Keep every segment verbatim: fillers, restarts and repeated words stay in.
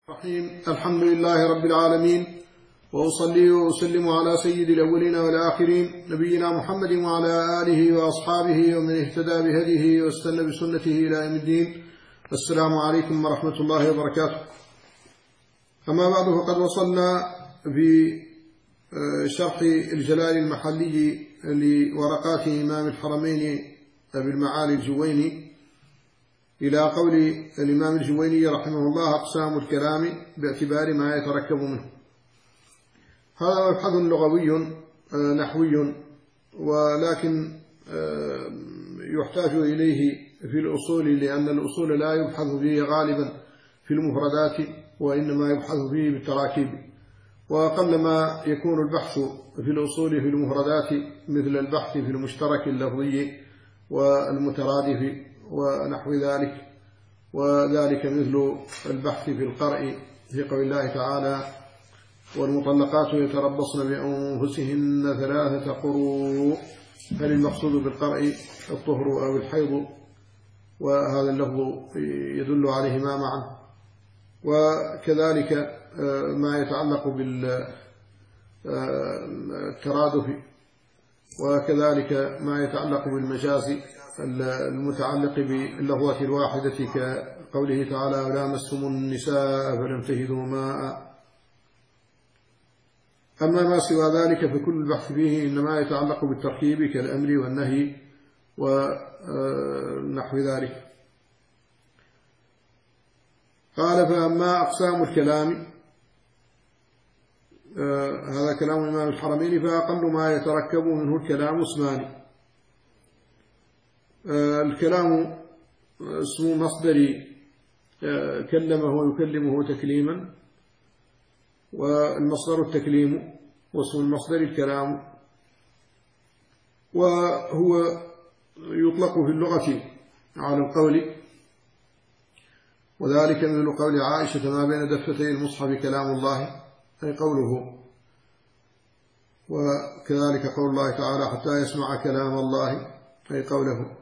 الرحيم. الحمد لله رب العالمين، وأصلي وأسلم على سيد الأولين والآخرين نبينا محمد وعلى آله وأصحابه ومن اهتدى بهديه واستنى بسنته إلى يوم الدين. السلام عليكم ورحمة الله وبركاته. أما بعد، فقد وصلنا في شرح الجلال المحلي لورقات إمام الحرمين أبي المعالي الجويني إلى قول الإمام الجويني رحمه الله: أقسام الكلام باعتبار ما يتركب منه. هذا مبحث لغوي نحوي، ولكن يحتاج إليه في الأصول، لأن الأصول لا يبحث فيه غالبا في المفردات، وإنما يبحث فيه بالتراكيب. وقلما يكون البحث في الأصول في المفردات مثل البحث في المشترك اللفظي والمترادف ونحو ذلك، وذلك مثل البحث في القرء في قول الله تعالى: والمطلقات يتربصن بأنفسهن ثلاثة قروء. هل المقصود بالقرء الطهر أو الحيض؟ وهذا اللفظ يدل عليهما معا. وكذلك ما يتعلق بالترادف، وكذلك ما يتعلق بالمجاز المتعلق باللفظة الواحدة، كقوله تعالى: ولامستم النساء فلم تجدوا ماء. أما ما سوى ذلك فكل البحث فيه إنما يتعلق بالتركيب كالأمر والنهي ونحو ذلك. قال: فأما أقسام الكلام، هذا كلام إمام الحرمين، فأقل ما يتركب منه الكلام اسمان. الكلام اسم مصدر كلمه يكلمه تكليما، والمصدر التكليم، واسم المصدر الكلام. وهو يطلق في اللغة على القول، وذلك مثل قول عائشة: ما بين دفتي المصحف كلام الله، أي قوله. وكذلك قول الله تعالى: حتى يسمع كلام الله، أي قوله.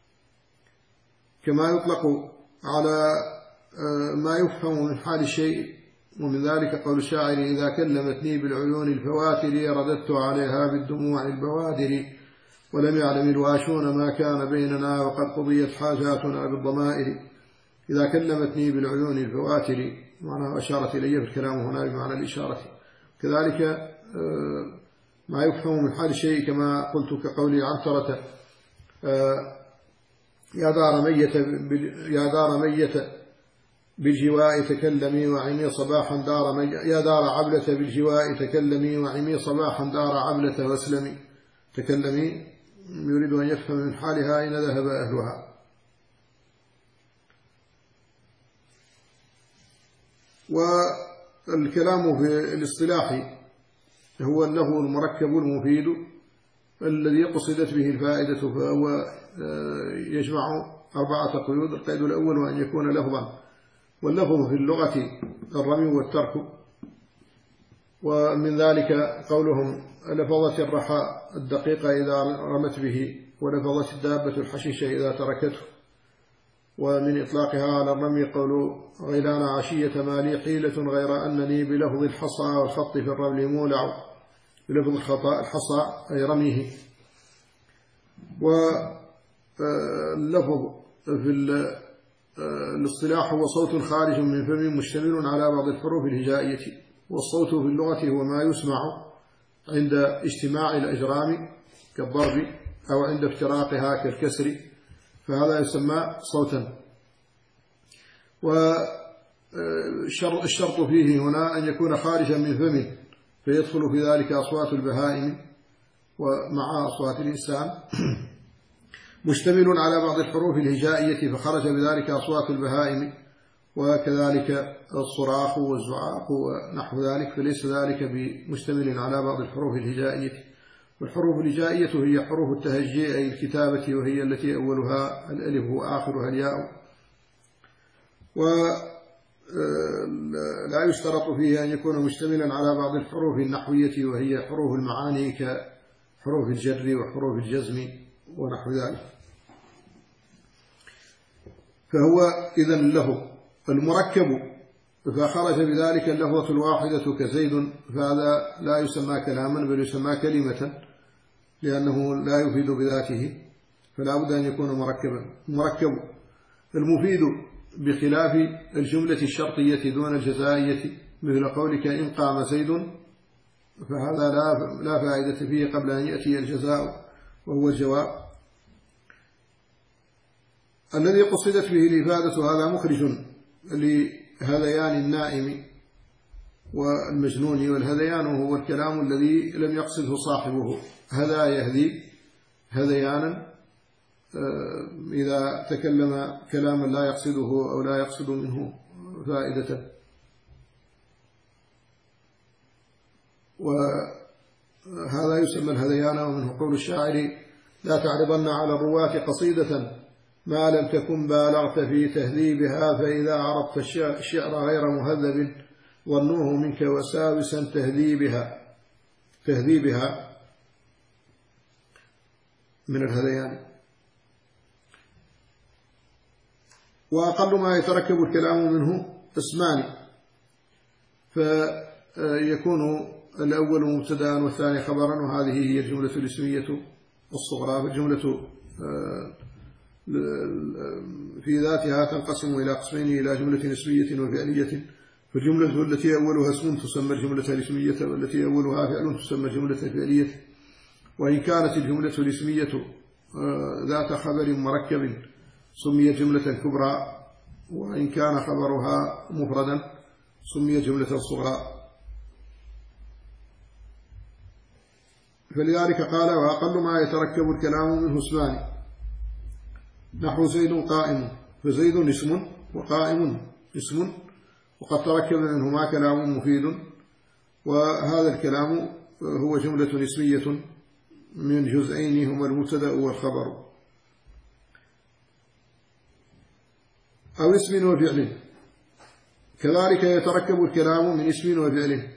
كما يطلق على ما يفهم من حال الشيء، ومن ذلك قول الشاعر: إذا كلمتني بالعيون الفواتر رددت عليها بالدموع البوادر، ولم يعلم الواشون ما كان بيننا وقد قضيت حاجاتنا بالضمائر. إذا كلمتني بالعيون الفواتر معناه أشارت إلي في الكلام هنا بمعنى الإشارة. كذلك ما يفهم من حال الشيء كما قلت كقول عنترة: يا دار ميت يا دار ميت بالجواء تكلمي وعمي صباحا دار مي يا دار عبلة بالجواء تكلمي وعمي صباحا دار عبلة واسلمي. تكلمي يريد أن يفهم من حالها أين ذهب أهلها. والكلام في الاصطلاح هو اللفظ المركب المفيد الذي قصدت به الفائدة، فهو يجمع أربعة قيود. القيد الأول وأن يكون لفظا، واللفظ في اللغة الرمي والترك. ومن ذلك قولهم: لفظت الرحى الدقيقة إذا رمت به، ولفظت الدابة الحشيشة إذا تركته. ومن إطلاقها على الرمي قول غيلان: عشية ما لي حيلة غير أنني بلفظ الحصى والخط في الرمل مولع. بلفظ الخطأ الحصى أي رميه. واللفظ في الاصطلاح هو صوت خارج من فم مشتمل على بعض الحروف الهجائية. والصوت في اللغة هو ما يسمع عند اجتماع الأجرام كالضرب، أو عند افتراقها كالكسر، فهذا يسمى صوتا. والشرط فيه هنا أن يكون خارجا من فمه، فيدخل في ذلك أصوات البهائم ومع أصوات الإنسان، مشتمل على بعض الحروف الهجائية، فخرج بذلك أصوات البهائم، وكذلك الصراخ والزعاق ونحو ذلك، فليس ذلك بمشتمل على بعض الحروف الهجائية. والحروف الهجائية هي حروف التهجي أي الكتابة، وهي التي أولها الألف وآخرها الياء. ولا يشترط فيه أن يكون مشتملا على بعض الحروف النحوية، وهي حروف المعاني كحروف الجر وحروف الجزم ونحو ذلك. فهو إذن له المركب فخرج بذلك اللفظة الواحدة كزيد، فهذا لا يسمى كلاما بل يسمى كلمة، لأنه لا يفيد بذاته، فلا بد أن يكون مركبا. مركب المفيد بخلاف الجملة الشرطية دون الجزائية، مثل قولك إن قام زيد، فهذا لا لا فائدة فيه قبل أن يأتي الجزاء وهو الجواب. الذي قصدت به الإفادة هذا مخرج لهذيان النائم والمجنون، والهذيان هو الكلام الذي لم يقصده صاحبه، هذا يهدي هذيانا إذا تكلم كلاما لا يقصده أو لا يقصد منه فائدة. وهذا يسمى الهذيان. ومنه قول الشاعر لا تعرضن على الرواة قصيدة ما لم تكن بالغت في تهذيبها، فإذا عرضت الشعر غير مهذب ظنوه منك وساوسا تهذيبها تهذيبها من الهذيان. وأقل ما يتركب الكلام منه اسمان، فيكون الأول مبتدأ والثاني خبرا، وهذه هي الجملة الاسمية الصغرى. فالجملة في ذاتها تنقسم إلى قسمين، إلى جملة اسمية وفعلية. فالجملة التي أولها اسم تسمى الجملة الاسمية، والتي أولها فعل تسمى الجملة الفعلية. وإن كانت الجملة الاسمية ذات خبر مركب سميت جملة كبرى، وإن كان خبرها مفردا سميت جملة صغرى. فلذلك قال وأقل ما يتركب الكلام منه اسمان، نحو زيد قائم، فزيد اسم وقائم اسم، وقد تركب منهما كلام مفيد، وهذا الكلام هو جملة اسمية من جزئين هما المبتدأ والخبر. أو اسم وفعل، كذلك يتركب الكلام من اسم وفعل،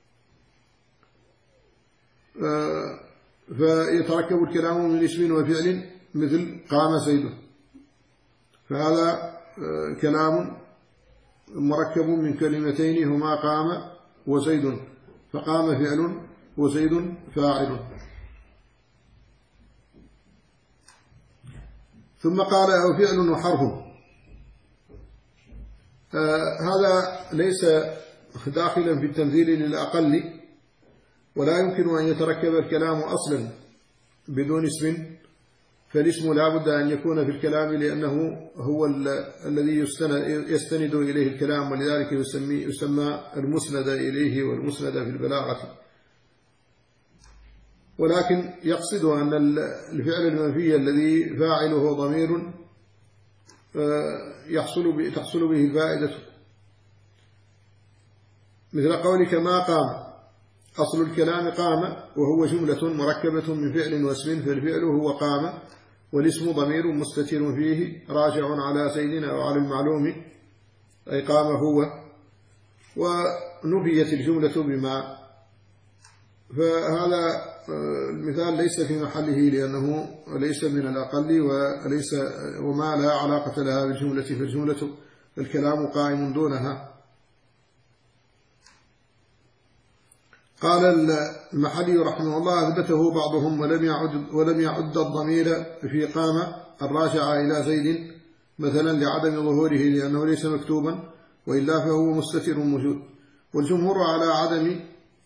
فيتركب الكلام من اسم وفعل مثل قام زيد، فهذا كلام مركب من كلمتين هما قام وزيد، فقام فعل وزيد فاعل. ثم قال أو فعل وحرف. آه هذا ليس داخلا في التمثيل للأقل، ولا يمكن أن يتركب الكلام أصلا بدون اسم، فالاسم لا بد أن يكون في الكلام لأنه هو الذي يستند إليه الكلام، ولذلك يسمي يسمى المسند إليه والمسند في البلاغة. ولكن يقصد أن الفعل المنفي الذي فاعله ضمير يحصل تحصل به الفائدة، مثل قولك ما قام، أصل الكلام قام، وهو جملة مركبة من فعل واسم، فالفعل هو قام، والاسم ضمير مستتر فيه راجع على زيد أو على المعلوم أي قام هو، ونفيت الجملة بما. فهذا المثال ليس في محله لأنه ليس من الأقل وليس وما لا علاقة لها بالجملة، فالجملة الكلام قائم دونها. قال المحلي رحمه الله أثبته بعضهم ولم يعد, ولم يعد الضمير في قام الراجع إلى زيد مثلا لعدم ظهوره لأنه ليس مكتوبا، وإلا فهو مستتر موجود. والجمهور على عدم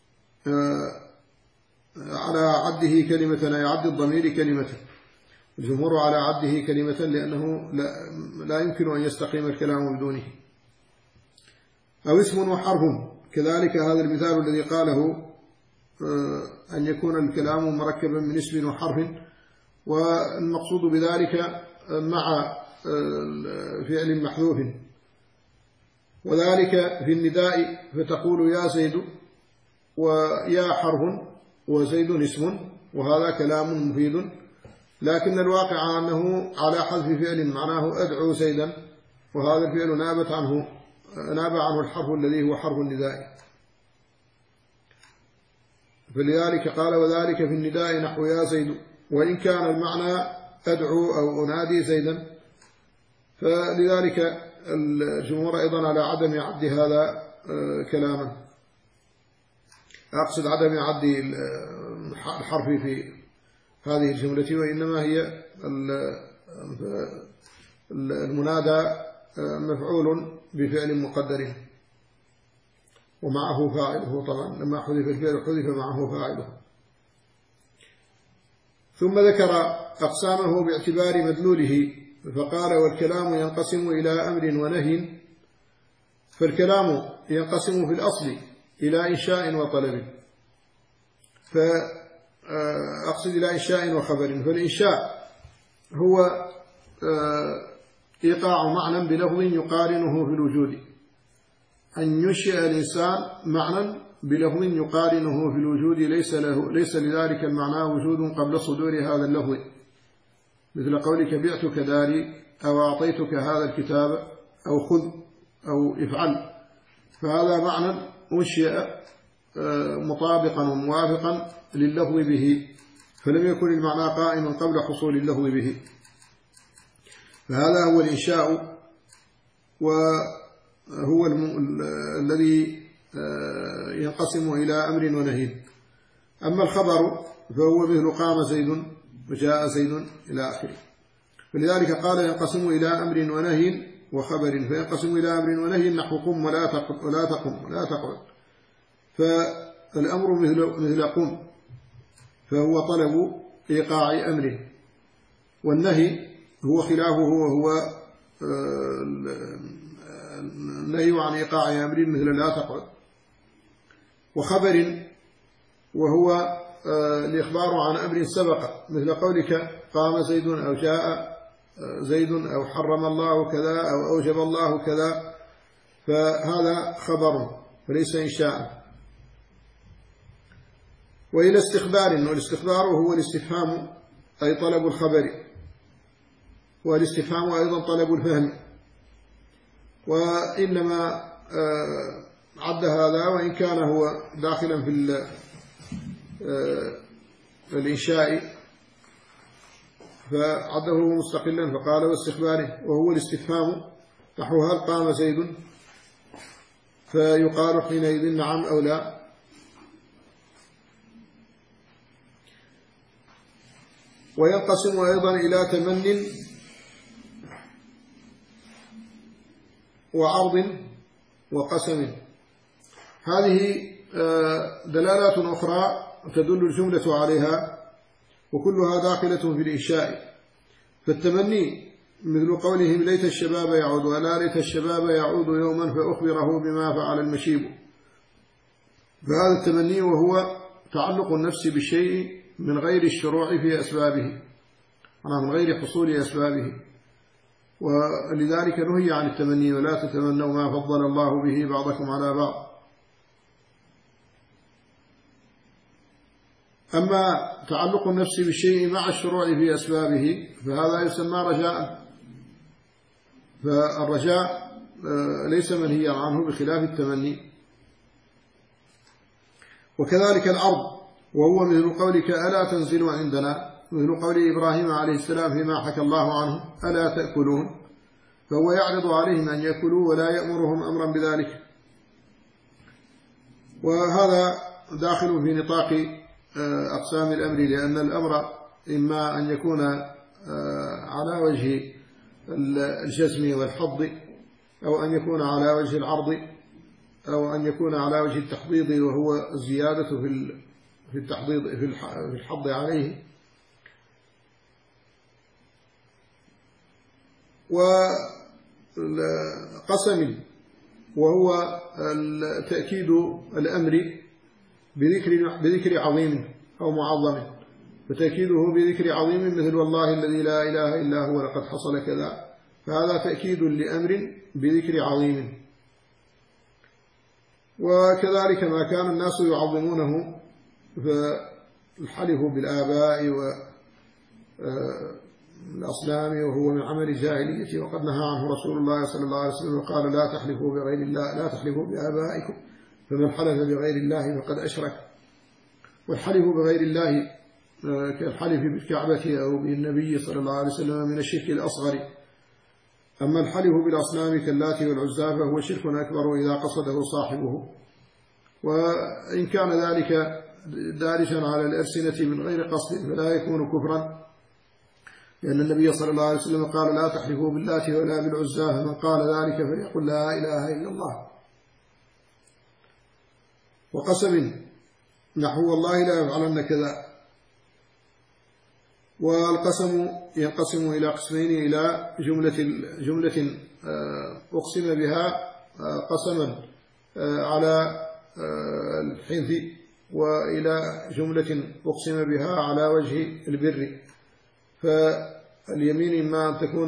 على عده كلمة، أي عد الضمير كلمة، الجمهور على عده كلمة لأنه لا, لا يمكن أن يستقيم الكلام بدونه. أو اسم وحرف، كذلك هذا المثال الذي قاله أن يكون الكلام مركبا من اسم وحرف، والمقصود بذلك مع فعل محذوف، وذلك في النداء فتقول يا زيد، ويا حرف وزيد اسم، وهذا كلام مفيد، لكن الواقع أنه على حذف فعل معناه أدعو زيدا، وهذا الفعل نابت عنه ناب عنه الحرف الذي هو حرف النداء. فلذلك قال وذلك في النداء نحو يا زيد، وإن كان المعنى أدعو أو أنادي زيدا، فلذلك الجمهور أيضا على عدم عد هذا كلاما، أقصد عدم عد الحرف في هذه الجملة، وإنما هي المنادى مفعول بفعل مقدر ومعه فاعله، طبعا لما حذف الفعل حذف معه فاعله. ثم ذكر أقسامه باعتبار مدلوله فقال: والكلام ينقسم إلى أمر ونهي. فالكلام ينقسم في الأصل إلى إنشاء وطلب، فأقصد إلى إنشاء وخبر. فالإنشاء هو إيقاع معنى بلفظ يقارنه في الوجود، أن ينشئ الإنسان معنى بلفظ يقارنه في الوجود ليس له ليس لذلك المعنى وجود قبل صدور هذا اللفظ، مثل قولك بعتك داري أو أعطيتك هذا الكتاب أو خذ أو افعل، فهذا معنى أنشئ مطابقا وموافقا لللفظ به، فلم يكن المعنى قائما قبل حصول اللفظ به، فهذا هو الإنشاء، وهو الذي ينقسم إلى أمر ونهي. أما الخبر فهو مثل قام زيد وجاء زيد إلى آخره. فلذلك قال ينقسم إلى أمر ونهي وخبر. فينقسم إلى أمر ونهي نحو قم ولا تقم ولا تقم ولا تقعد، فالأمر مثل مثل قم فهو طلب إيقاع أمره، والنهي هو خلافه وهو النهي عن إيقاع أمر مثل لا تقعد. وخبر وهو الإخبار عن أمر سبق، مثل قولك قام زيد أو جاء زيد أو حرم الله كذا أو أوجب الله كذا، فهذا خبر وليس إنشاء. وإلى استخبار، والاستخبار هو الاستفهام أي طلب الخبر، والاستفهام أيضا طلب الفهم، وإنما عد هذا وإن كان هو داخلا في الإنشاء فعده مستقلا، فقال واستخباره وهو الاستفهام نحو هل قام زيد، فيقال حينئذ نعم أو لا. وينقسم أيضا إلى تمن وعرض وقسم. هذه دلالات أخرى تدل الجملة عليها وكلها داخلة في الإنشاء. فالتمني مثل قولهم ليت الشباب يعود ولا ليت الشباب يعود يوما فأخبره بما فعل المشيب، فهذا التمني وهو تعلق النفس بالشيء من غير الشروع في أسبابه، من غير حصول أسبابه، ولذلك نهي عن التمني ولا تتمنوا ما فضل الله به بعضكم على بعض. أما تعلق النفس بالشيء مع الشروع في أسبابه فهذا يسمى رجاء، فالرجاء ليس منهيا عنه بخلاف التمني. وكذلك العرض وهو مثل قولك ألا تنزل عندنا، مثل قول إبراهيم عليه السلام فيما حكى الله عنه ألا تأكلون، فهو يعرض عليهم أن يأكلوا ولا يأمرهم أمرا بذلك. وهذا داخل في نطاق أقسام الأمر، لأن الأمر إما أن يكون على وجه الجزم والحض، أو أن يكون على وجه العرض، أو أن يكون على وجه التحضيض وهو الزيادة في التحضيض في الحض عليه. وقسم وهو تأكيد الأمر بذكر بذكر عظيم أو معظم، فتأكيده بذكر عظيم مثل والله الذي لا إله إلا هو لقد حصل كذا، فهذا تأكيد لأمر بذكر عظيم. وكذلك ما كان الناس يعظمونه فالحلف بالآباء والأصنام وهو من عمل الجاهلية، وقد نهى عنه رسول الله صلى الله عليه وسلم وقال لا تحلفوا بغير الله، لا تحلفوا بآبائكم، فمن حلف بغير الله فقد أشرك. والحلف بغير الله كالحلف بالكعبة أو بالنبي صلى الله عليه وسلم من الشرك الأصغر. أما الحلف بالأصنام كاللات والعزى فهو شرك أكبر إذا قصده صاحبه، وإن كان ذلك دارجا على الألسنة من غير قصد فلا يكون كفرا، لأن النبي صلى الله عليه وسلم قال لا تحلفوا باللات ولا بالعزى، فمن قال ذلك فليقل لا إله إلا الله. وقسم نحو والله لا يفعلن كذا. والقسم ينقسم إلى قسمين، إلى جملة جملة أقسم بها قسما على الحنث، وإلى جملة أقسم بها على وجه البر. فاليمين إما أن تكون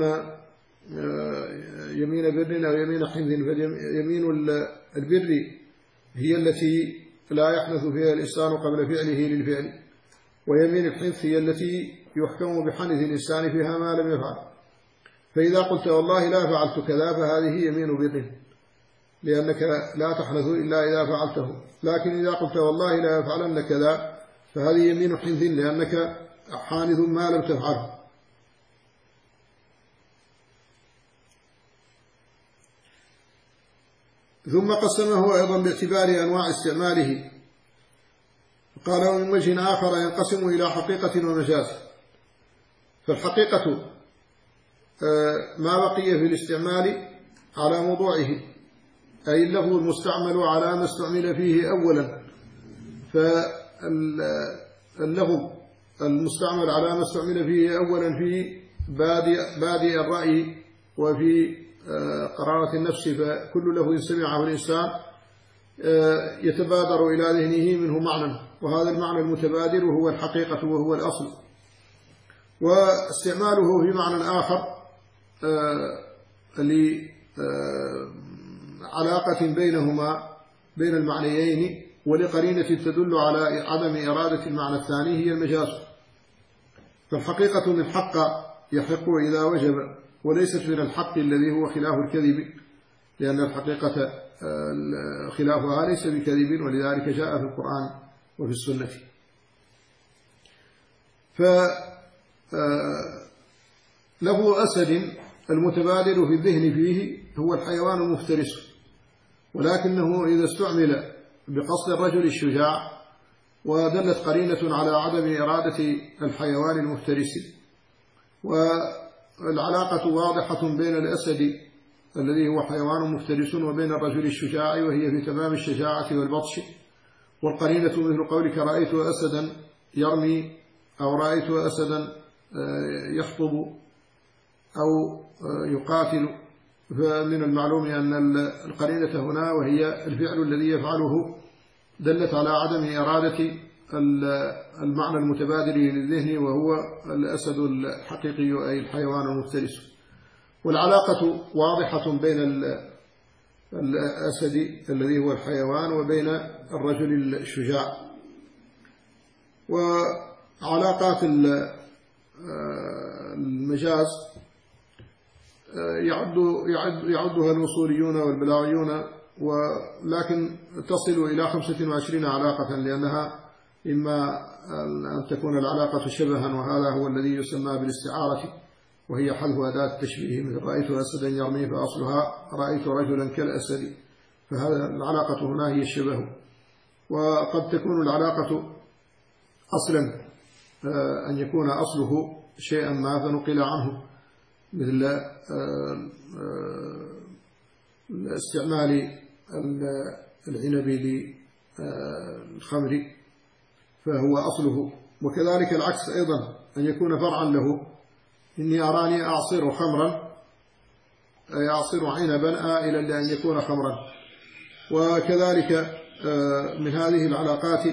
يمين بر أو يمين حنث، فيمين البر هي التي لا يحنث فيها الإنسان قبل فعله للفعل، ويمين الحنث هي التي يحكم بحنث الإنسان فيها ما لم يفعل. فإذا قلت والله لا فعلت كذا فهذه يمين بر، لأنك لا تحنث إلا إذا فعلته. لكن إذا قلت والله لا يفعلن كذا فهذه يمين حنث، لأنك حانث ما لم تفعله. ثم قسمه أيضا باعتبار أنواع استعماله، قال ومن وجه آخر ينقسم إلى حقيقة ومجاز. فالحقيقة ما بقي في الاستعمال على موضوعه، أي اللفظ المستعمل على ما استعمل فيه أولا. فاللفظ المستعمل على ما استعمل فيه أولا في بادئ, بادئ الرأي وفي قرارة النفس، فكل لفظ سمعه الإنسان يتبادر إلى ذهنه منه معنى، وهذا المعنى المتبادر هو الحقيقة وهو الأصل. واستعماله في معنى آخر لعلاقة بينهما بين المعنيين ولقرينة تدل على عدم إرادة المعنى الثاني هي المجاز. فالحقيقة من حق يحق إذا وجب، وليست من الحق الذي هو خلاف الكذب، لأن الحقيقة خلافها ليس بكذب، ولذلك جاء في القرآن وفي السنة. فلفظ أسد المتبادر في الذهن فيه هو الحيوان المفترس، ولكنه إذا استعمل بقصد الرجل الشجاع ودلت قرينة على عدم إرادة الحيوان المفترس. والعلاقة واضحة بين الأسد الذي هو حيوان مفترس وبين الرجل الشجاع، وهي في تمام الشجاعة والبطش. والقرينة مثل قولك رأيت أسدا يرمي، أو رأيت أسدا يخطب أو يقاتل. فمن المعلوم أن القرينة هنا وهي الفعل الذي يفعله دلت على عدم إرادة المعنى المتبادر للذهن، وهو الأسد الحقيقي أي الحيوان المفترس. والعلاقة واضحة بين الأسد الذي هو الحيوان وبين الرجل الشجاع. وعلاقات المجاز يعد يعد يعدها الوصوليون والبلاغيون، ولكن تصل إلى خمسة وعشرين علاقة، لأنها إما أن تكون العلاقة شبها، وهذا هو الذي يسمى بالاستعارة، وهي حذف أداة التشبيه، مثل رأيت أسدا يرمي فأصلها رأيت رجلا كالأسد، فهذا العلاقة هنا هي الشبه. وقد تكون العلاقة أصلا أن يكون أصله شيئا ما فنقل عنه، مثل استعمال العنب للخمر فهو أصله. وكذلك العكس أيضا، أن يكون فرعا له، إني أراني أعصر خمرا أي أعصر عنبا آئلا لأن يكون خمرا. وكذلك من هذه العلاقات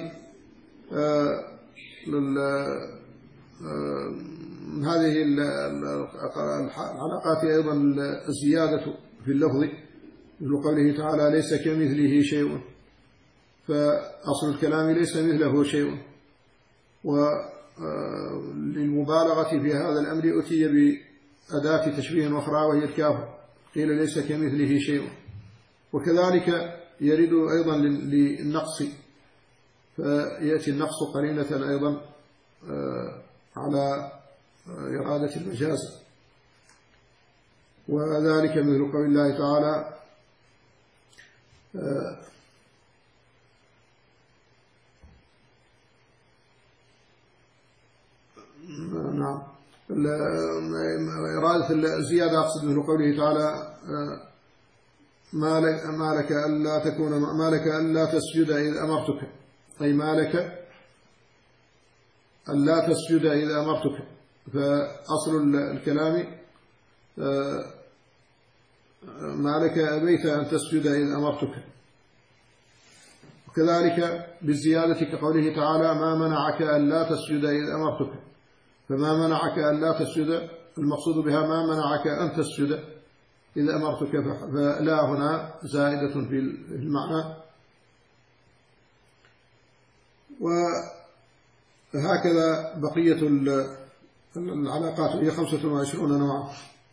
من هذه العلاقات أيضا الزيادة في اللفظ، مثل قوله تعالى ليس كمثله شيء، فأصل الكلام ليس مثله شيء. وللمبالغة في هذا الأمر أتي بأداة تشبيه أخرى وهي الكاف، قيل ليس كمثله شيء. وكذلك يرد أيضا للنقص، فيأتي النقص قرينة أيضا على إرادة المجاز. وذلك مثل قول الله تعالى نعم إرادة الزيادة أقصد مثل قوله تعالى ما لك, ما لك ألا تكون ما لك ألا تسجد إذا أمرتك، أي ما لك ألا تسجد إذا أمرتك. فأصل الكلام ما لك أبيت أن تسجد إذا أمرتك. وكذلك بالزيادة كقوله تعالى ما منعك ألا تسجد إذا أمرتك، فما منعك ألا تسجد المقصود بها ما منعك أن تسجد إذا أمرتك، فلا هنا زائدة في المعنى. وهكذا بقية العلاقات هي خمسة وعشرون نوعا.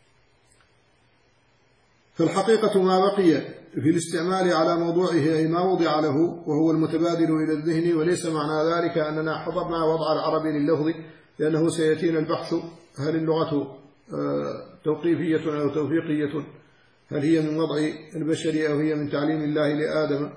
فالحقيقة ما بقي في الاستعمال على موضوعه أي ما وضع له وهو المتبادل إلى الذهن، وليس معنى ذلك أننا حضرنا وضع العربي لللفظ، لأنه سيأتينا البحث هل اللغة توقيفية أو توفيقية، هل هي من وضع البشر أو هي من تعليم الله لآدم،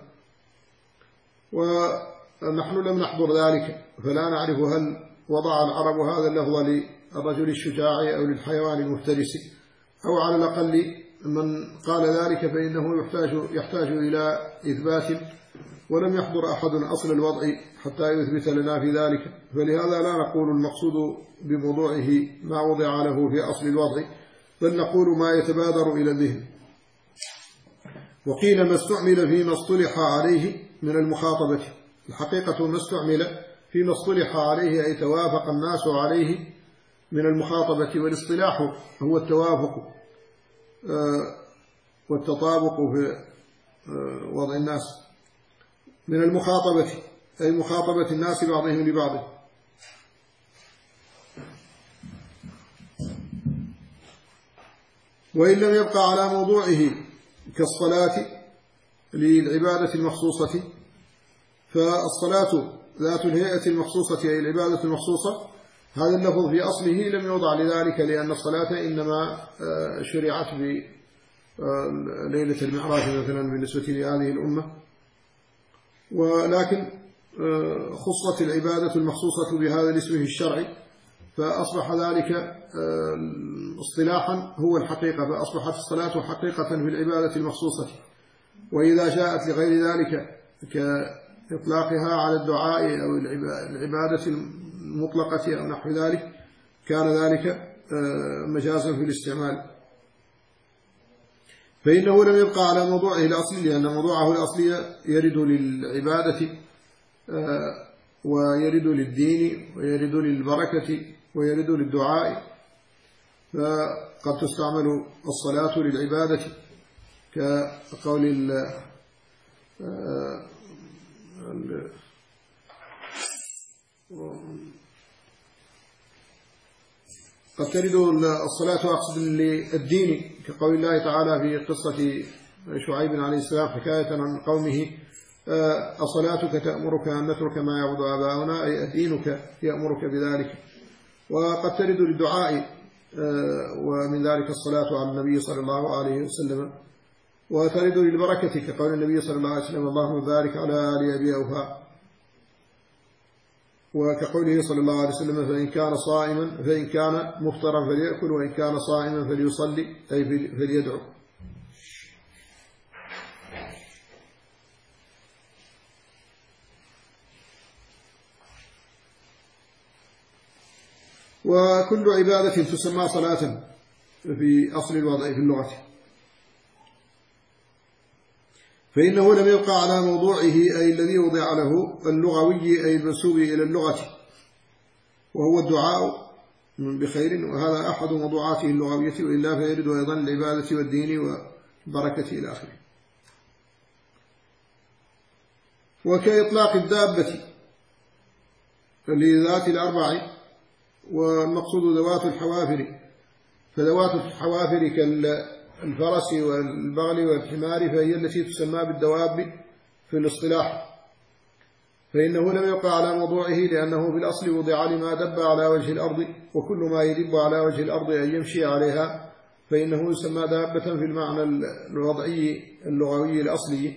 ونحن لم نحضر ذلك فلا نعرف هل وضع العرب هذا اللفظ للرجل الشجاع أو للحيوان المفترس، أو على الأقل من قال ذلك فإنه يحتاج, يحتاج إلى إثبات، ولم يحضر أحد أصل الوضع حتى يثبت لنا في ذلك. فلهذا لا نقول المقصود بموضوعه ما وضع له في أصل الوضع، بل نقول ما يتبادر إلى الذهن. وقيل ما استعمل فيما اصطلح عليه من المخاطبة. الحقيقة ما استعمل فيما اصطلح عليه أي توافق الناس عليه من المخاطبة، والاصطلاح هو التوافق والتطابق في وضع الناس. من المخاطبة أي مخاطبة الناس بعضهم لبعض. وإن لم يبقى على موضوعه كالصلاة للعبادة المخصوصة، فالصلاة ذات الهيئة المخصوصة أي العبادة المخصوصة، هذا اللفظ في أصله لم يوضع لذلك، لأن الصلاة إنما شرعت بليلة المعراج مثلا بالنسبة لهذه الأمة، ولكن خصت العبادة المخصوصة بهذا الاسم الشرعي، فأصبح ذلك اصطلاحا هو الحقيقة، فأصبحت الصلاة حقيقة في العبادة المخصوصة. وإذا جاءت لغير ذلك كإطلاقها على الدعاء أو العبادة المطلقة أو نحو ذلك، كان ذلك مجازا في الاستعمال. فإنه لم يبقى على موضوعه الأصلي، لأن موضوعه الأصلي يرد للعبادة ويرد للدين ويرد للبركة ويرد للدعاء، فقد تستعمل الصلاة للعبادة كقول ال قد ترد الصلاة أقصد للدين كقول الله تعالى في قصة شعيب عليه السلام حكاية عن قومه أصلاتك تأمرك أن نترك ما يعبد آباؤنا، أي دينك يأمرك بذلك. وقد ترد للدعاء، ومن ذلك الصلاة على النبي صلى الله عليه وسلم. وترد للبركة كقول النبي صلى الله عليه وسلم اللهم بارك على آل أبي أوفاء، وكقوله صلى الله عليه وسلم فإن كان صائما فإن كان مفطرا فليأكل وإن كان صائما فليصلي، أي فليدعو. وكل عبادة تسمى صلاة في أصل الوضع في اللغة، فإنه لم يبقى على موضوعه أي الذي وضع له اللغوي أي المنسوب إلى اللغة، وهو الدعاء بخير، وهذا أحد موضوعاته اللغوية، وإلا فيرد أيضا العبادة والدين والبركة إلى آخره. وكإطلاق الدابة لذات الأربع، والمقصود ذوات الحوافر، فذوات الحوافر كالفرس والبغل والحمار فهي التي تسمى بالدواب في الاصطلاح. فإنه لم يقع على موضوعه لأنه في الأصل وضع لما دب على وجه الأرض، وكل ما يدب على وجه الأرض أن يمشي عليها فإنه يسمى دابة في المعنى الوضعي اللغوي الأصلي.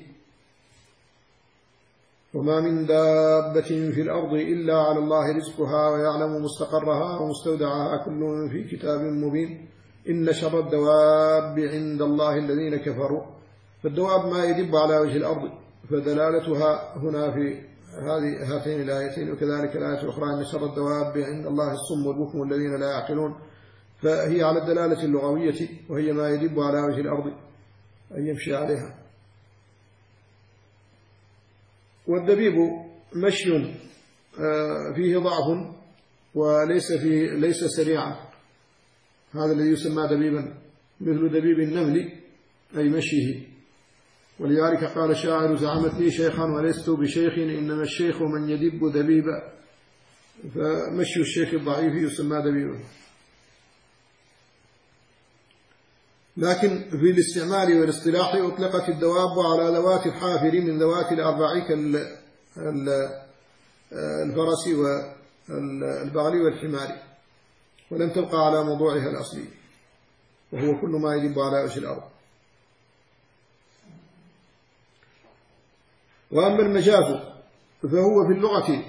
وما من دابة في الأرض إلا على الله رزقها ويعلم مستقرها ومستودعها كل في كتاب مبين. إن شر الدواب عند الله الذين كفروا. فالدواب ما يدب على وجه الأرض، فدلالتها هنا في هذه هاتين الآيتين. وكذلك الآية الأخرى إن شر الدواب عند الله الصم والبكم الذين لا يعقلون، فهي على الدلالة اللغوية، وهي ما يدب على وجه الأرض أن يمشي عليها. والدبيب مشي فيه ضعف وليس فيه ليس سريعا، هذا الذي يسمى دبيبا، مثل دبيب النمل أي مشيه. ولذلك قال الشاعر زعمت لي شيخا ولست بشيخ إنما الشيخ من يدب دبيبا، فمشي الشيخ الضعيف يسمى دبيبا. لكن في الاستعمال والاصطلاح أطلقت الدواب على ذوات الحافر من ذوات الأربع كالفرس والبغل والحمار، ولم تبقى على موضوعها الأصلي، وهو كل ما يدب على وجه الأرض. وأما المجاز فهو في اللغة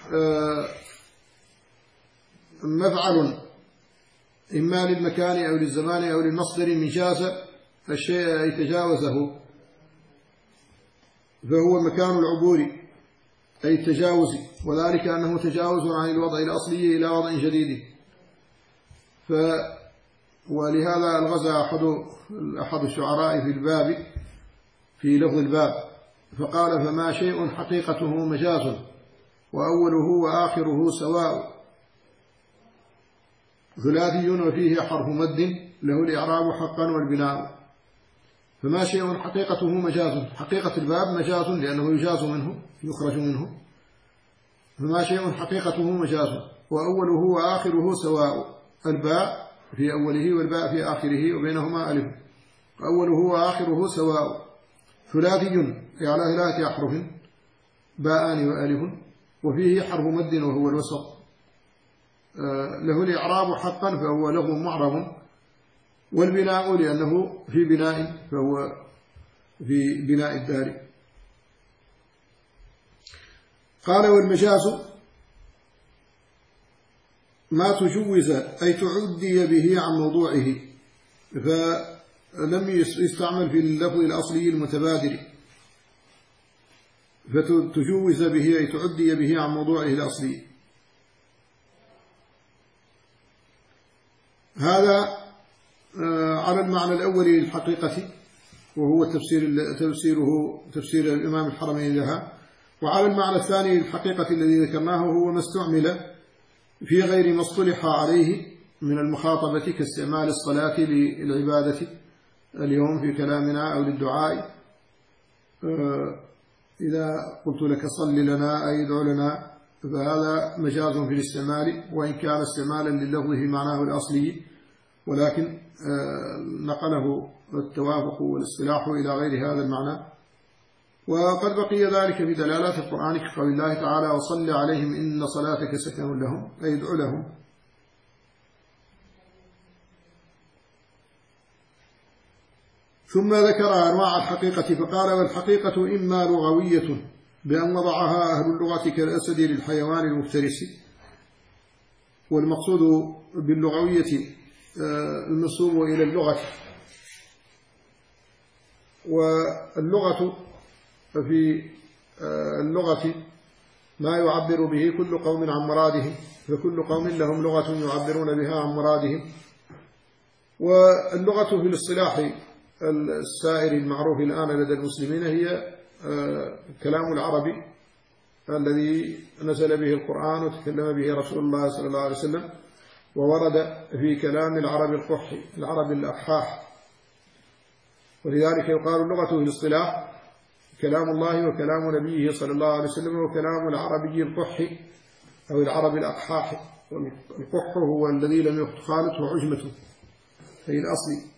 مفعل إما للمكان أو للزمان أو للمصدر مجاز الشيء أي تجاوزه، فهو مكان العبور أي التجاوز، وذلك أنه تجاوز عن الوضع الأصلي إلى وضع جديد. ف ولهذا الغزى أحد أحد الشعراء في الباب في لفظ الباب فقال فما شيء حقيقته مجاز وأوله وآخره سواء، ثلاثي وفيه حرف مد له الإعراب حقا والبناء. فما شيء حقيقته مجاز، حقيقة الباب مجاز لأنه يجاز منه يخرج منه. فما شيء حقيقته مجاز وأوله وآخره سواء، الباء في أوله والباء في آخره وبينهما ألف، أوله وآخره سواء. ثلاثي على ثلاثة أحرف باءان وألف، وفيه حرف مد وهو الوسط، له الإعراب حقا فهو لفظ معرب، والبناء لأنه في بناء فهو في بناء الدار. قال والمجاز ما تجوز أي تعدي به عن موضوعه، فلم يستعمل في اللفظ الأصلي المتبادر، فتجوز به أي تعدي به عن موضوعه الأصلي. هذا على المعنى الأول للحقيقة، وهو تفسير تفسيره تفسير الإمام الحرمين لها. وعلى المعنى الثاني للحقيقة الذي ذكرناه هو ما استعمل في غير ما اصطلح عليه من المخاطبة كاستعمال الصلاة للعبادة اليوم في كلامنا أو للدعاء. إذا قلت لك صل لنا أي ادع لنا، فهذا مجاز في الاستعمال، وإن كان استعمالا لللفظ في معناه الأصلي، ولكن نقله التوافق والاصطلاح إلى غير هذا المعنى. وقد بقي ذلك في دلالات القرآن كقول الله تعالى وصل عليهم إن صلاتك سكن لهم أي ادع لهم. ثم ذكر أنواع الحقيقة فقال والحقيقة إما لغوية بأن وضعها أهل اللغة كالأسد للحيوان المفترس، والمقصود باللغوية المنسوب إلى اللغة. واللغة في اللغة ما يعبر به كل قوم عن مراده، فكل قوم لهم لغة يعبرون بها عن مرادهم. واللغة في الاصطلاح السائر المعروف الآن لدى المسلمين هي كلام العربي الذي نزل به القرآن وتكلم به رسول الله صلى الله عليه وسلم، وورد في كلام العرب القحي العرب الأقحاح. ولذلك يقال اللغة في الاصطلاح كلام الله وكلام نبيه صلى الله عليه وسلم وكلام العربي القحي أو العرب الأقحاح. والقح هو الذي لم يخالطه عجمته في الأصل.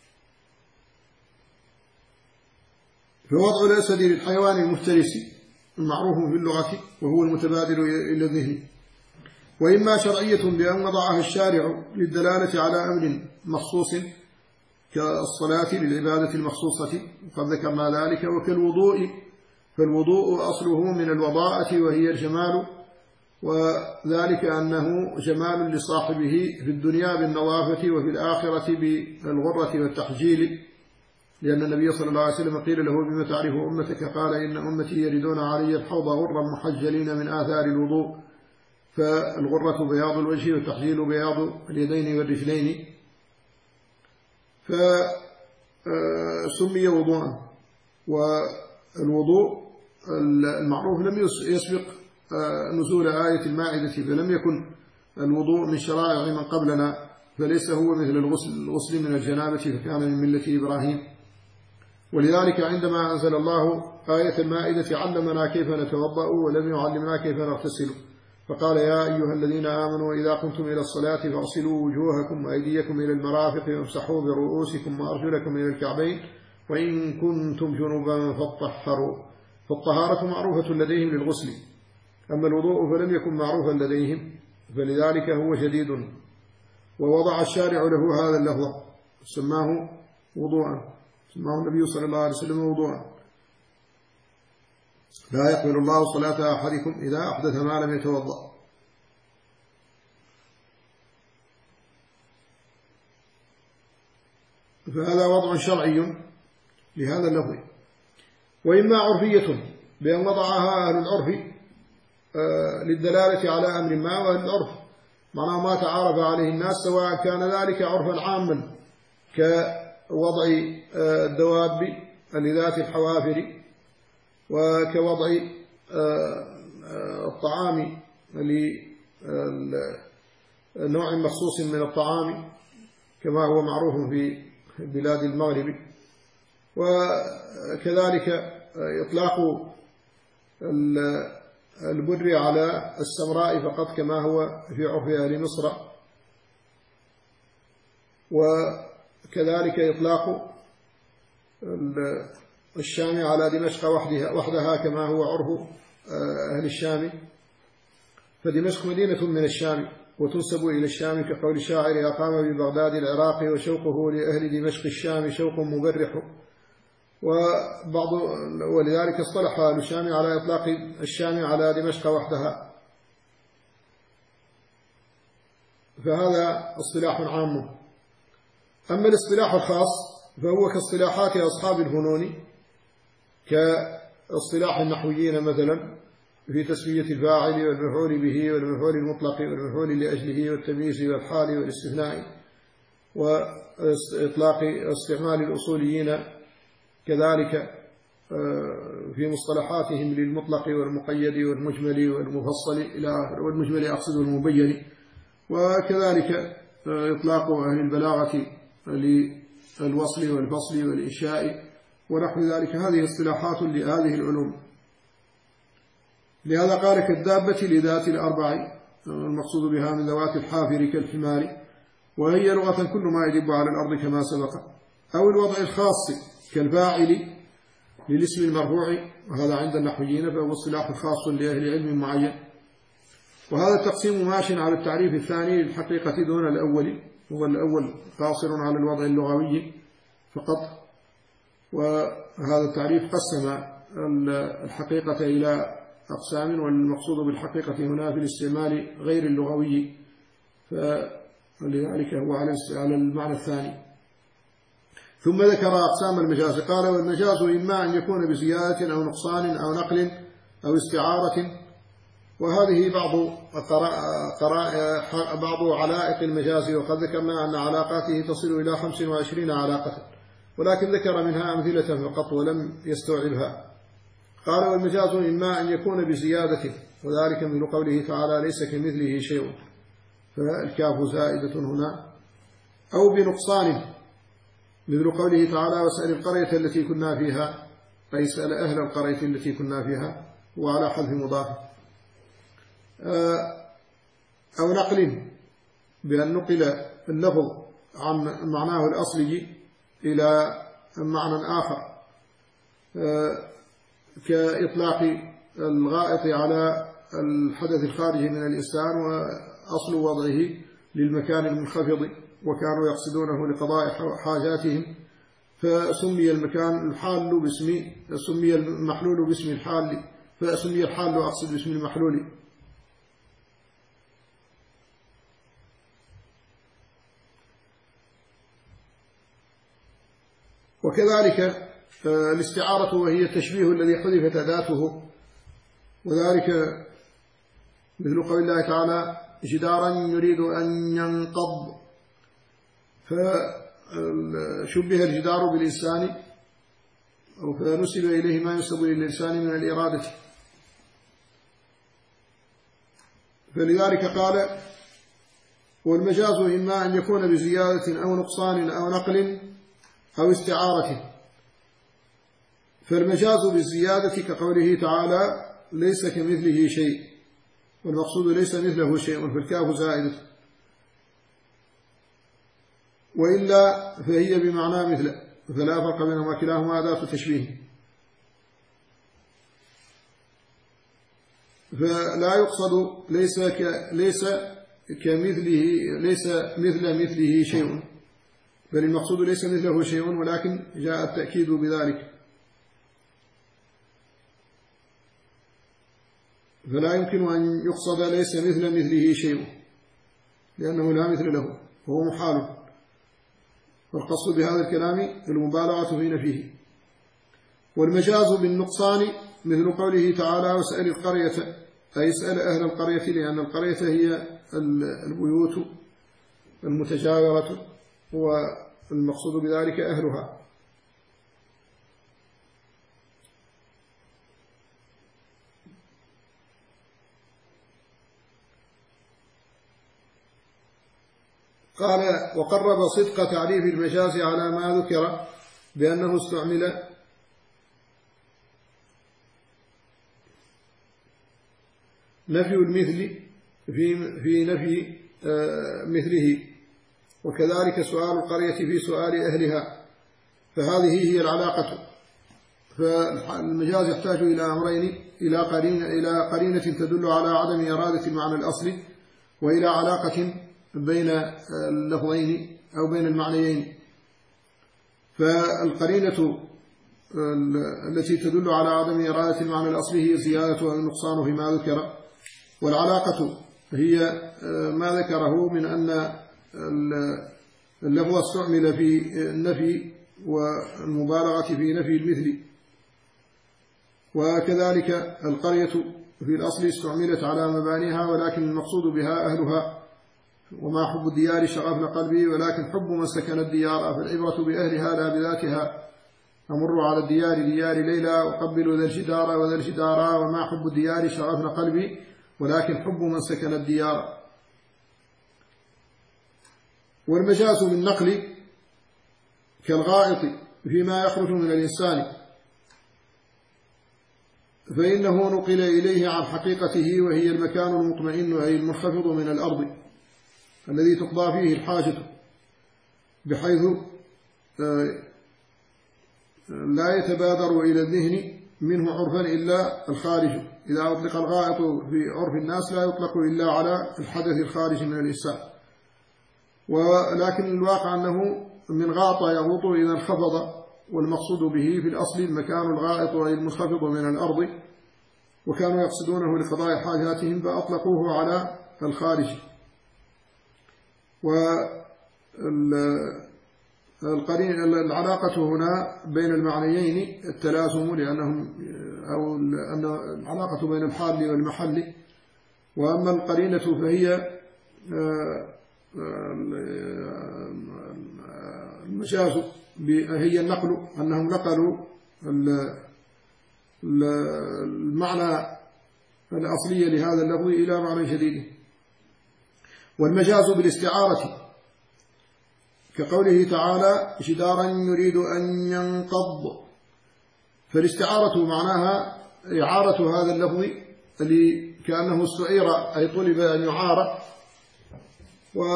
فوضع الأسد للحيوان المفترس معروف في اللغة وهو المتبادر إلى الذهن، وإما شرعية بأن وضعها الشارع للدلالة على أمر مخصوص كالصلاة للعبادة المخصوصة وقد ذكرنا ذلك، وكالوضوء، فالوضوء أصله من الوضاءة وهي الجمال، وذلك أنه جمال لصاحبه في الدنيا بالنظافة وفي الآخرة بالغرة والتحجيل، لأن النبي صلى الله عليه وسلم قيل له بما تعرف أمتك؟ قال إن أمتي يردون علي الحوض غرا محجلين من آثار الوضوء، فالغرة بياض الوجه والتحجيل بياض اليدين والرجلين، فسمي وضوءا. والوضوء المعروف لم يسبق نزول آية المائدة، فلم يكن الوضوء من شرائع من قبلنا، فليس هو مثل الغسل الغسل من الجنابة فكان من ملة إبراهيم. ولذلك عندما أنزل الله آية المائدة علمنا كيف نتوضأ ولم يعلمنا كيف نغتسل، فقال يا أيها الذين آمنوا إذا قمتم إلى الصلاة فاغسلوا وجوهكم وأيديكم إلى المرافق وامسحوا برؤوسكم وأرجلكم إلى الكعبين وإن كنتم جنبا فاطهروا. فالطهارة معروفة لديهم للغسل، أما الوضوء فلم يكن معروفا لديهم، فلذلك هو جديد، ووضع الشارع له هذا اللفظ سماه وضوءا، سماه النبي صلى الله عليه وسلم وضوءا. لا يقبل الله صلاة أحدكم إذا أحدث ما لم يتوضأ. فهذا وضع شرعي لهذا اللفظ. وإما عرفية بأن وضعها أهل العرف للدلالة على أمر ما، وأهل العرف معناه ما تعارف عليه الناس، سواء كان ذلك عرفا عاما كوضع الدواب لذات الحوافر، وكوضع الطعام لنوع مخصوص من الطعام كما هو معروف في بلاد المغرب، وكذلك إطلاق البر على السمراء فقط كما هو في عرف أهل مصر، وكذلك إطلاق الشام على دمشق وحدها, وحدها كما هو عرف أهل الشام، فدمشق مدينة من الشام وتنسب إلى الشام، كقول الشاعر أقام ببغداد العراق وشوقه لأهل دمشق الشام شوق مبرح. وبعض ولذلك اصطلح أهل الشام على إطلاق الشام على دمشق وحدها، فهذا اصطلاح عام. أما الاصطلاح الخاص فهو كاصطلاحات أصحاب الفنون، كاصطلاح النحويين مثلا في تسمية الفاعل والمفعول به والمفعول المطلق والمفعول لأجله والتمييز والحال والاستثناء، وإطلاق استعمال الأصوليين كذلك في مصطلحاتهم للمطلق والمقيد والمجمل والمفصل إلى آخره، والمجمل أقصد والمبين، وكذلك إطلاق أهل البلاغة للوصل والفصل والإنشاء ونحو ذلك. هذه اصطلاحات لهذه العلوم. لهذا قال كالدابة لذات الأربع، المقصود بها من ذوات الحافر كالحمار، وهي لغة كل ما يدب على الأرض كما سبق، أو الوضع الخاص كالفاعل للاسم المرفوع، وهذا عند النحويين فهو اصطلاح خاص لأهل علم معين. وهذا التقسيم ماش على التعريف الثاني للحقيقة دون الأول، هو الأول قاصر على الوضع اللغوي فقط، وهذا التعريف قسم الحقيقة إلى أقسام، والمقصود بالحقيقة هنا في الاستعمال غير اللغوي، فلذلك هو على المعنى الثاني. ثم ذكر أقسام المجاز، قال والمجاز إما أن يكون بزيادة أو نقصان أو نقل أو استعارة، وهذه بعض بعض علائق المجاز، وقد ذكرنا أن علاقاته تصل إلى خمس وعشرين علاقة، ولكن ذكر منها أمثلة فقط ولم يستوعبها. قال والمجاز إما أن يكون بزيادة، وذلك مثل قوله تعالى ليس كمثله شيء، فالكاف زائدة هنا، أو بنقصان مثل قوله تعالى واسأل القرية التي كنا فيها، أي اسأل أهل القرية التي كنا فيها، وعلى حذف مضاف. أو نقل بأن نقل اللفظ عن معناه الأصلي إلى معنى آخر، كإطلاق الغائط على الحدث الخارجي من الإنسان وأصل وضعه للمكان المنخفض، وكانوا يقصدونه لقضاء حاجاتهم، فسمي المكان الحال باسم سمي المحلول باسم الحال، فسمي الحال أقصد باسم المحلول. وكذلك الاستعارة وهي التشبيه الذي حذفت أداته، وذلك مثل قول الله تعالى جدارا يريد أن ينقض، فشبه الجدار بالإنسان أو فنسب إليه ما ينسب للإنسان من الإرادة، فلذلك قال والمجاز إما أن يكون بزيادة أو نقصان أو نقل أو استعارة. فالمجاز بالزيادة كقوله تعالى ليس كمثله شيء، والمقصود ليس مثله شيء، فالكاف زائدة، وإلا فهي بمعنى مثل، فلا فرق بينهما كلاهما أداة تشبيه. فلا يقصد ليس ك ليس كمثله ليس مثل مثله شيء، بل المقصود ليس مثله شيء، ولكن جاء التأكيد بذلك. فلا يمكن أن يقصد ليس مثل مثله شيء، لأنه لا مثل له، وهو محال. والقصد بهذا الكلام المبالغة في نفيه. والمجاز بالنقصان مثل قوله تعالى واسأل القرية، أي اسأل أهل القرية، لأن القرية هي البيوت المتجاورة، والمقصود بذلك أهلها. قال وقرب صدق تعريف المجاز على ما ذكر بأنه استعمل نفي المثل في في نفي مثله، وكذلك سؤال القرية في سؤال أهلها، فهذه هي العلاقة. فالمجاز يحتاج إلى أمرين، إلى قرينة إلى قرينة تدل على عدم إرادة المعنى الأصلي، وإلى علاقة بين اللفظين أو بين المعنيين. فالقرينة التي تدل على عدم إرادة المعنى الأصلي هي زيادة أو النقصان فيما ذكر، والعلاقة هي ما ذكره من أن اللفظ استعمل في النفي والمبالغة في نفي المثل. وكذلك القرية في الأصل استعملت على مبانيها، ولكن المقصود بها أهلها. وما حب الديار شغفنا قلبي، ولكن حب من سكن الديار، فالعبرة بأهلها لا بذاتها. أمر على الديار ديار ليلى، أقبل ذا الجدار وذا الجدار، وما حب الديار شغفنا قلبي، ولكن حب من سكن الديار. والمجاز بالنقل كالغائط فيما يخرج من الإنسان، فإنه نقل إليه عن حقيقته، وهي المكان المطمئن أي المنخفض من الأرض الذي تقضى فيه الحاجة، بحيث لا يتبادر إلى الذهن منه عرفا إلا الخارج. إذا أطلق الغائط في عرف الناس لا يطلق إلا على الحدث الخارج من الإنسان، ولكن الواقع أنه من غاط يغوط إذا انخفض، والمقصود به في الأصل المكان الغائط أي المنخفض من الأرض، وكانوا يقصدونه لقضاء حاجاتهم فأطلقوه على الخارج. والعلاقة هنا بين المعنيين التلازم، لأنهم أو أن العلاقة بين الحال والمحل. وأما القرينة فهي المجاز هي النقل، أنهم نقلوا المعنى الأصلي لهذا اللفظ إلى معنى جديد. والمجاز بالاستعارة كقوله تعالى جدارا يريد أن ينقض، فالاستعارة معناها إعارة هذا اللفظ اللي كأنه استعير أي طلب أن يعار،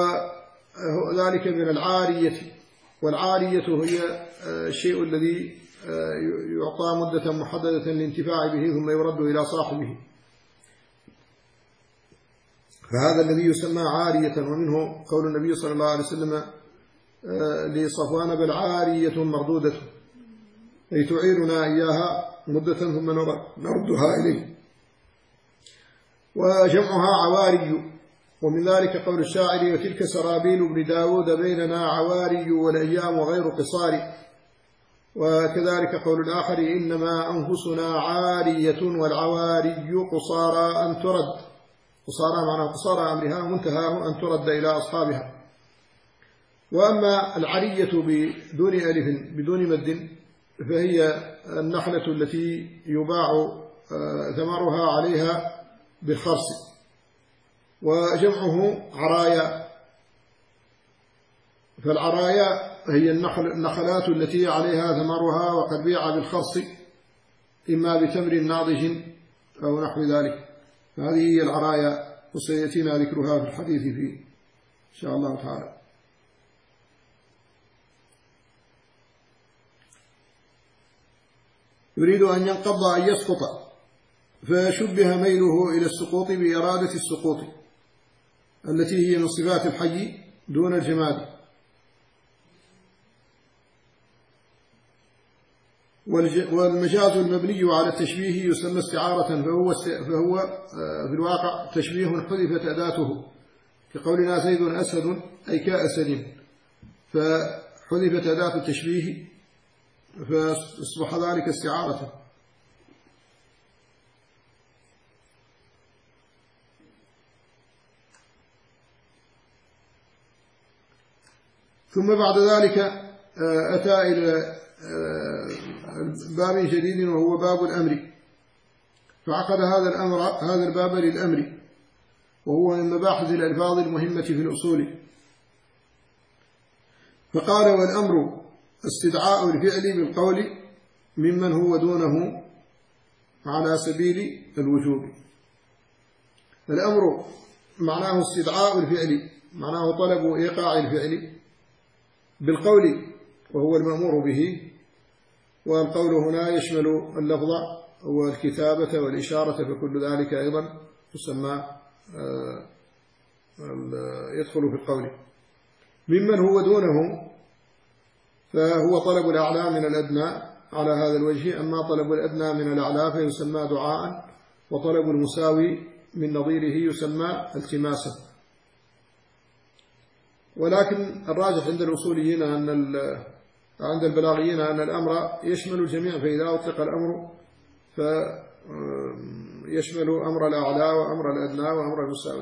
وذلك من العارية. والعارية هي الشيء الذي يعطى مدة محددة للانتفاع به ثم يرد إلى صاحبه، فهذا الذي يسمى عارية. ومنه قول النبي صلى الله عليه وسلم لصفوان: بل عارية مردودة، أي تعيرنا إياها مدة ثم نردها إليه. وجمعها عواري. ومن ذلك قول الشاعر: وتلك سرابيل ابن داود بيننا عواري والأيام غير قصار. وكذلك قول الآخر: إنما أنفسنا عارية والعواري قصارى أن ترد. قصارى معنى قصارى أمرها منتهاه أن ترد إلى أصحابها. وأما العرية بدون ألف بدون مد فهي النخلة التي يباع ثمرها عليها بالخرص، وجمعه عرايا. فالعرايا هي النخلات التي عليها ثمرها وقد بيع بالخرص إما بتمر ناضج أو نحو ذلك، فهذه هي العرايا، وسيأتينا ذكرها في الحديث فيه إن شاء الله تعالى. يريد أن ينقض أن يسقط، فشبه ميله إلى السقوط بإرادة السقوط التي هي من صفات الحي دون الجماد. والمجاز المبني على التشبيه يسمى استعارة، فهو فهو في الواقع تشبيه حذفت أداته، كقولنا زيد أسد أي كأسد، فحذفت أداة التشبيه فاصبح ذلك استعارة. ثم بعد ذلك أتى إلى باب جديد وهو باب الأمر، فعقد هذا الأمر هذا الباب للأمر، وهو من مباحث الألفاظ المهمة في الأصول. فقال: والأمر استدعاء الفعل بالقول ممن هو دونه على سبيل الوجوب. الأمر معناه استدعاء الفعل، معناه طلب إيقاع الفعل بالقول وهو المأمور به. والقول هنا يشمل اللفظ والكتابة والإشارة، فكل ذلك أيضا يسمى يدخل في القول. ممن هو دونه فهو طلب الأعلى من الأدنى على هذا الوجه، أما طلب الأدنى من الأعلى فيسمى دعاء، وطلب المساوي من نظيره يسمى التماسا. ولكن الراجح عند الأصوليين أن عند البلاغيين أن الأمر يشمل الجميع، فإذا أطلق الأمر فيشمل أمر الأعلى وأمر الأدنى وأمر المساوي.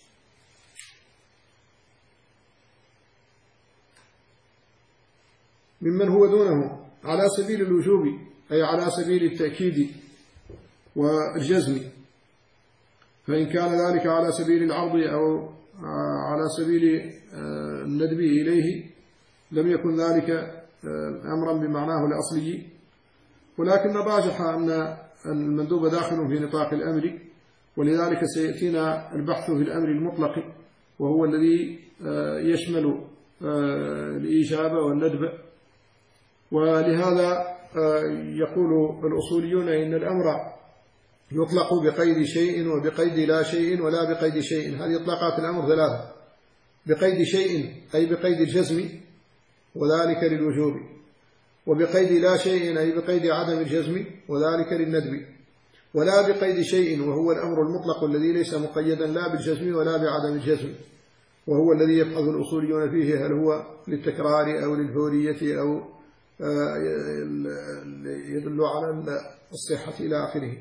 ممن هو دونه على سبيل الوجوب، أي على سبيل التأكيد والجزم، فإن كان ذلك على سبيل العرض أو على سبيل الندب إليه لم يكن ذلك أمرا بمعناه الأصلي. ولكن الراجح أن المندوب داخل في نطاق الأمر، ولذلك سيأتينا البحث في الأمر المطلق، وهو الذي يشمل الإيجاب والندب. ولهذا يقول الأصوليون إن الأمر يطلق بقيد شيء وبقيد لا شيء ولا بقيد شيء. هذه إطلاقات الأمر ثلاثة: بقيد شيء أي بقيد الجزم وذلك للوجوب، وبقيد لا شيء أي بقيد عدم الجزم وذلك للندب، ولا بقيد شيء وهو الأمر المطلق الذي ليس مقيدا لا بالجزم ولا بعدم الجزم، وهو الذي يبحث الأصوليون فيه هل هو للتكرار أو للفورية أو يدل على الصحة إلى آخره.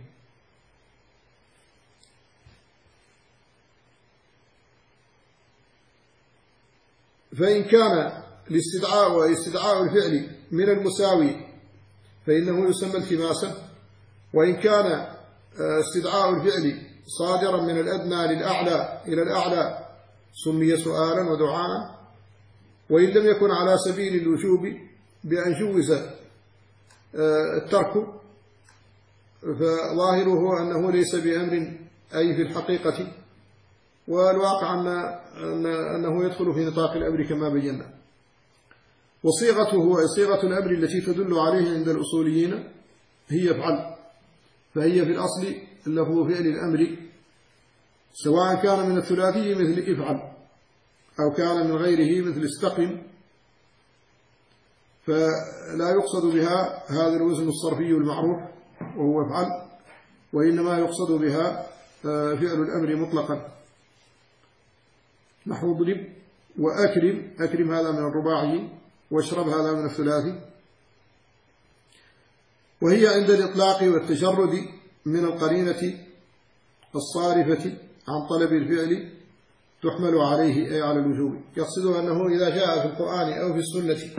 فإن كان الاستدعاء واستدعاء الفعل من المساوي فإنه يسمى التماسا، وإن كان استدعاء الفعل صادرا من الأدنى للأعلى إلى الأعلى سمي سؤالا ودعاء. وإن لم يكن على سبيل الوجوب بأن جوز الترك فظاهره أنه ليس بأمر أي في الحقيقة، والواقع أن أنه يدخل في نطاق الأمر كما بينا. وصيغته أي صيغة الأمر التي تدل عليه عند الأصوليين هي افعل، فهي في الأصل لفظ فعل الأمر، سواء كان من الثلاثي مثل افعل أو كان من غيره مثل استقم، فلا يقصد بها هذا الوزن الصرفي المعروف وهو افعل، وإنما يقصد بها فعل الأمر مطلقا، نحو اضرب وأكرم، أكرم هذا من الرباعي، واشرب هذا من الثلاثي. وهي عند الإطلاق والتجرد من القرينة الصارفة عن طلب الفعل تحمل عليه أي على الوجوب. يقصد أنه إذا جاء في القرآن أو في السنة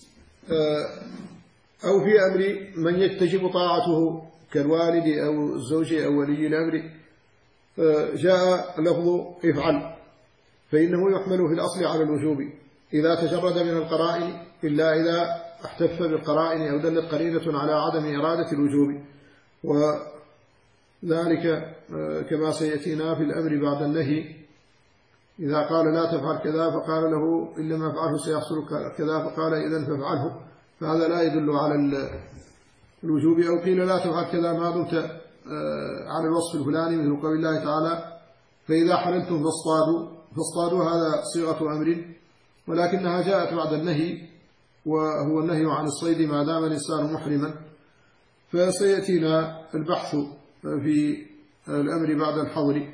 أو في أمر من يتجب طاعته كالوالد أو الزوج أو ولي الأمر جاء لفظ افعل، فإنه يحمل في الأصل على الوجوب إذا تجرد من القرائن، إلا إذا احتف بالقرائن أو دلت قرينة على عدم إرادة الوجوب، وذلك كما سيأتينا في الأمر بعد النهي، إذا قال لا تفعل كذا فقال له إن لم أفعله سيحصل كذا فقال إذن فافعله، فهذا لا يدل على الوجوب. أو قيل لا تفعل كذا ما دمت على الوصف الفلاني، مثل قول الله تعالى فإذا حللتم فاصطادوا، فاصطادوا هذا صيغة أمر، ولكنها جاءت بعد النهي، وهو النهي عن الصيد ما دام الإنسان محرما. فسيأتينا البحث في الأمر بعد الحظر.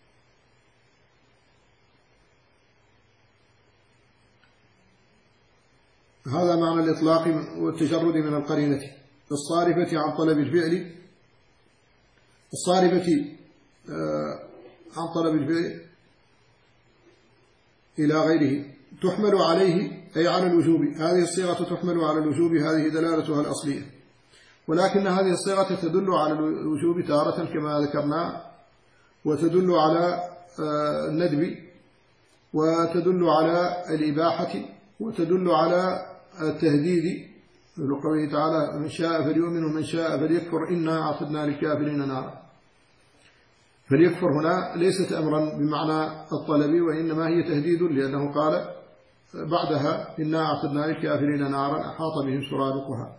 هذا معنى الإطلاق والتجرد من القرينة الصارفة عن طلب الفعل، الصارفة عن طلب الفعل إلى غيره، تحمل عليه أي على الوجوب. هذه الصيغة تحمل على الوجوب، هذه دلالتها الأصلية، ولكن هذه الصيغة تدل على الوجوب تارة كما ذكرنا، وتدل على الندب، وتدل على الإباحة، وتدل على التهديد، لقوله تعالى من شاء فليؤمن ومن شاء فليكفر إنا أعتدنا للكافرين نارا. فليكفر هنا ليست أمرا بمعنى الطلب، وإنما هي تهديد، لأنه قال بعدها إنا أعتدنا للكافرين نارا أحاط بهم سرادقها.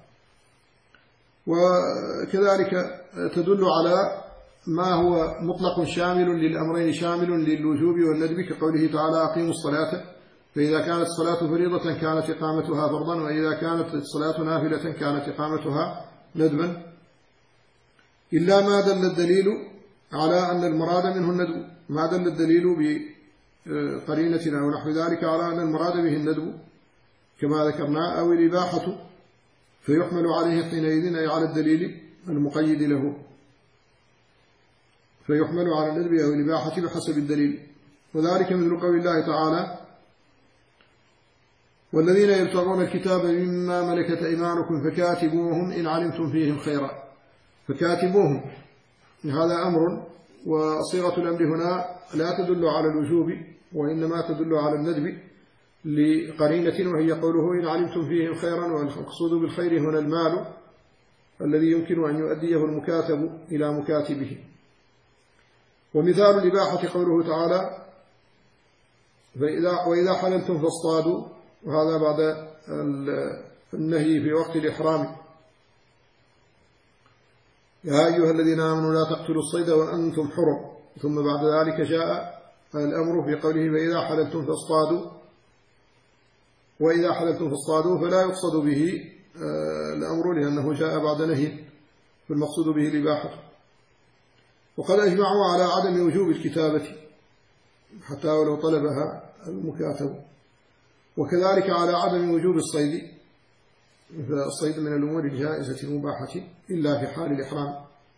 وكذلك تدل على ما هو مطلق شامل للأمرين، شامل للوجوب والندب، كقوله تعالى أقيموا الصلاة، فإذا كانت الصلاة فريضة كانت إقامتها فرضا، وإذا كانت الصلاة نافلة كانت إقامتها ندبا، إلا ما دل الدليل على أن المراد منه الندب، ما دل الدليل بقرينتنا أو نحو ذلك على أن المراد به الندب كما ذكرنا، أو الإباحة، فيحمل عليه حينئذ أي على الدليل المقيد له، فيحمل على الندب أو الإباحة بحسب الدليل. وذلك مثل قول الله تعالى والذين يبتغون الكتاب مما ملكت أيمانكم فكاتبوهم إن علمتم فيهم خيرا، فكاتبوهم هذا أمر، وصيغة الأمر هنا لا تدل على الوجوب، وإنما تدل على الندب لقرينة، وهي قوله إن علمتم فيهم خيرا، والمقصود بالخير هنا المال الذي يمكن أن يؤديه المكاتب إلى مكاتبه. ومثال الإباحة قوله تعالى وإذا حللتم فاصطادوا، وهذا بعد النهي في وقت الإحرام، يا أيها الذين آمنوا لا تقتلوا الصيد وأنتم حرم، ثم بعد ذلك جاء الأمر في قوله فإذا حللتم فاصطادوا، وإذا حللتم فاصطادوا، فلا يقصد به الأمر لأنه جاء بعد نهي، فالمقصود به الإباحة. وقد أجمعوا على عدم وجوب الكتابة حتى ولو طلبها المكاتب، وكذلك على عدم وجوب الصيد، فالصيد من الأمور الجائزة المباحة إلا في حال الإحرام.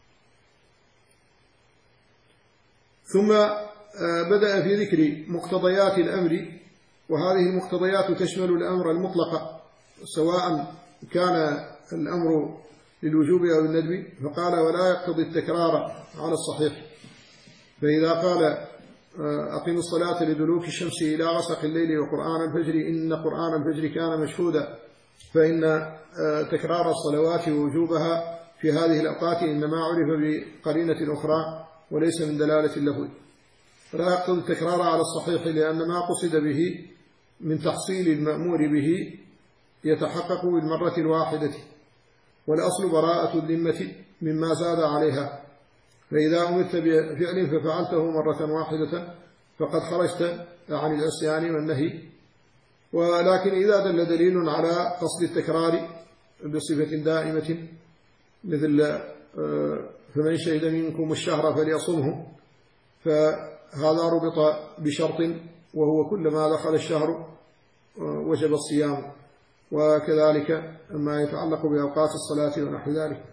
ثم بدأ في ذكر مقتضيات الأمر، وهذه المقتضيات تشمل الأمر المطلق سواء كان الأمر للوجوب أو الندب، فقال ولا يقتضي التكرار على الصحيح، فإذا قال أقيموا الصلاة لدلوك الشمس إلى غسق الليل وقرآن الفجر إن قرآن الفجر كان مشهودا، فإن تكرار الصلوات ووجوبها في هذه الأوقات إنما عرف بقرينة أخرى وليس من دلالة اللفظ. فلا يقتضي التكرار على الصحيح، لأن ما قصد به من تحصيل المأمور به يتحقق بالمرة الواحدة، والأصل براءة الذمة مما زاد عليها، فإذا أمرت بفعل ففعلته مرة واحدة فقد خرجت عن العصيان والنهي. ولكن إذا دل دليل على قصد التكرار بصفة دائمة، مثل فمن شهد منكم الشهر فليصمه، فهذا ربط بشرط وهو كلما دخل الشهر وجب الصيام، وكذلك ما يتعلق بأوقات الصلاة ونحو ذلك.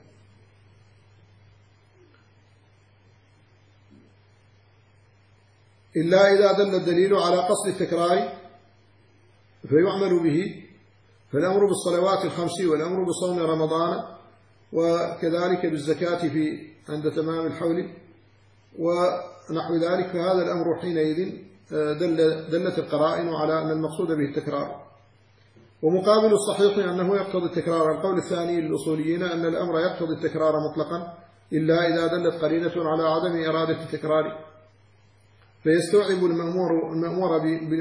إلا إذا دل الدليل على قصد التكرار فيعمل به، فالأمر بالصلوات الخمس والأمر بصوم رمضان وكذلك بالزكاة في عند تمام الحول ونحو ذلك، فهذا الأمر حينئذ دل دلت القرائن على أن المقصود به التكرار. ومقابل الصحيح أنه يقتضي التكرار القول الثاني للأصوليين أن الأمر يقتضي التكرار مطلقا إلا إذا دلت قرينة على عدم إرادة التكرار، فيستوعب المأمور المأمور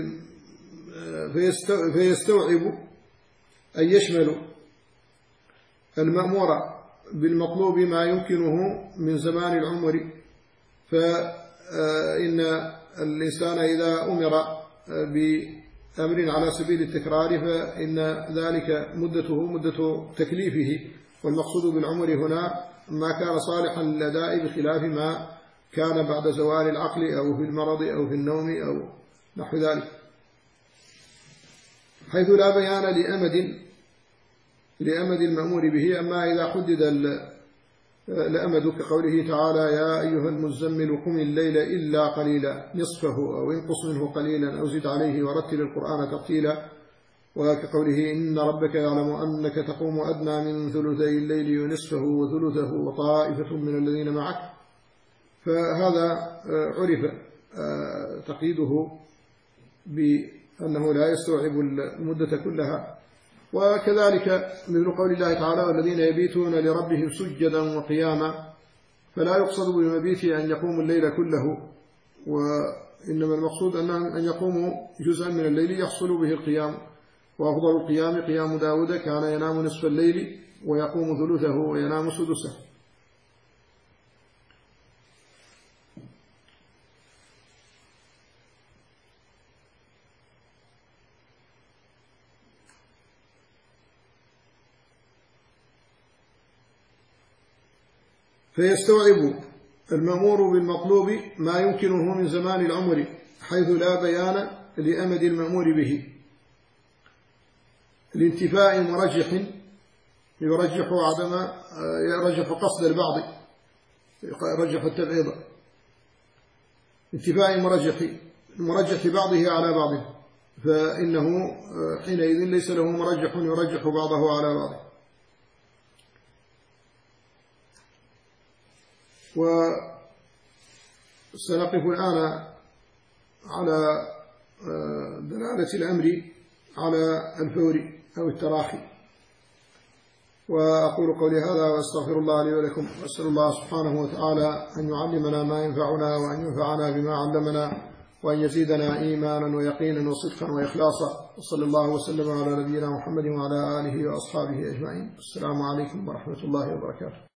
فيستوعب أن يشمل المأمور بالمطلوب ما يمكنه من زمان العمر، فإن الإنسان إذا أمر بأمر على سبيل التكرار فإن ذلك مدته مدة تكليفه، والمقصود بالعمر هنا ما كان صالحا للأداء بخلاف ما كان بعد زوال العقل أو في المرض أو في النوم أو نحو ذلك، حيث لا بيان لأمد لأمد المأمور به. أما إذا حدد الأمد كقوله تعالى يا أيها المزمل قم الليل إلا قليلا نصفه أو انقص منه قليلا أو زد عليه ورتل القرآن ترتيلا، وكقوله إن ربك يعلم أنك تقوم أدنى من ثلثي الليل ونصفه وثلثه وطائفة من الذين معك، فهذا عرف تقييده بأنه لا يستوعب المدة كلها. وكذلك مثل قول الله تعالى والذين يبيتون لربهم سجدا وقياما، فلا يقصد بالمبيت أن يقوم الليل كله، وإنما المقصود أن يقوموا جزءا من الليل يحصل به القيام، وأفضل القيام قيام داود كان ينام نصف الليل ويقوم ثلثه وينام سدسه. فيستوعب المأمور بالمطلوب ما يمكنه من زمان العمر، حيث لا بيان لأمد المأمور به، لانتفاء مرجح يرجح عدم يرجح قصد البعض، يرجح التبعيض، انتفاء مرجح مرجح بعضه على بعضه، فإنه حينئذ ليس له مرجح يرجح بعضه على بعضه. وسنقف الآن على دلالة الأمر على الفور أو التراخي. وأقول قولي هذا وأستغفر الله لي ولكم، وأسأل الله سبحانه وتعالى أن يعلمنا ما ينفعنا وأن ينفعنا بما علمنا وأن يزيدنا إيمانا ويقينا وصدقا وإخلاصا، وصلى الله وسلم على نبينا محمد وعلى آله وأصحابه أجمعين. السلام عليكم ورحمة الله وبركاته.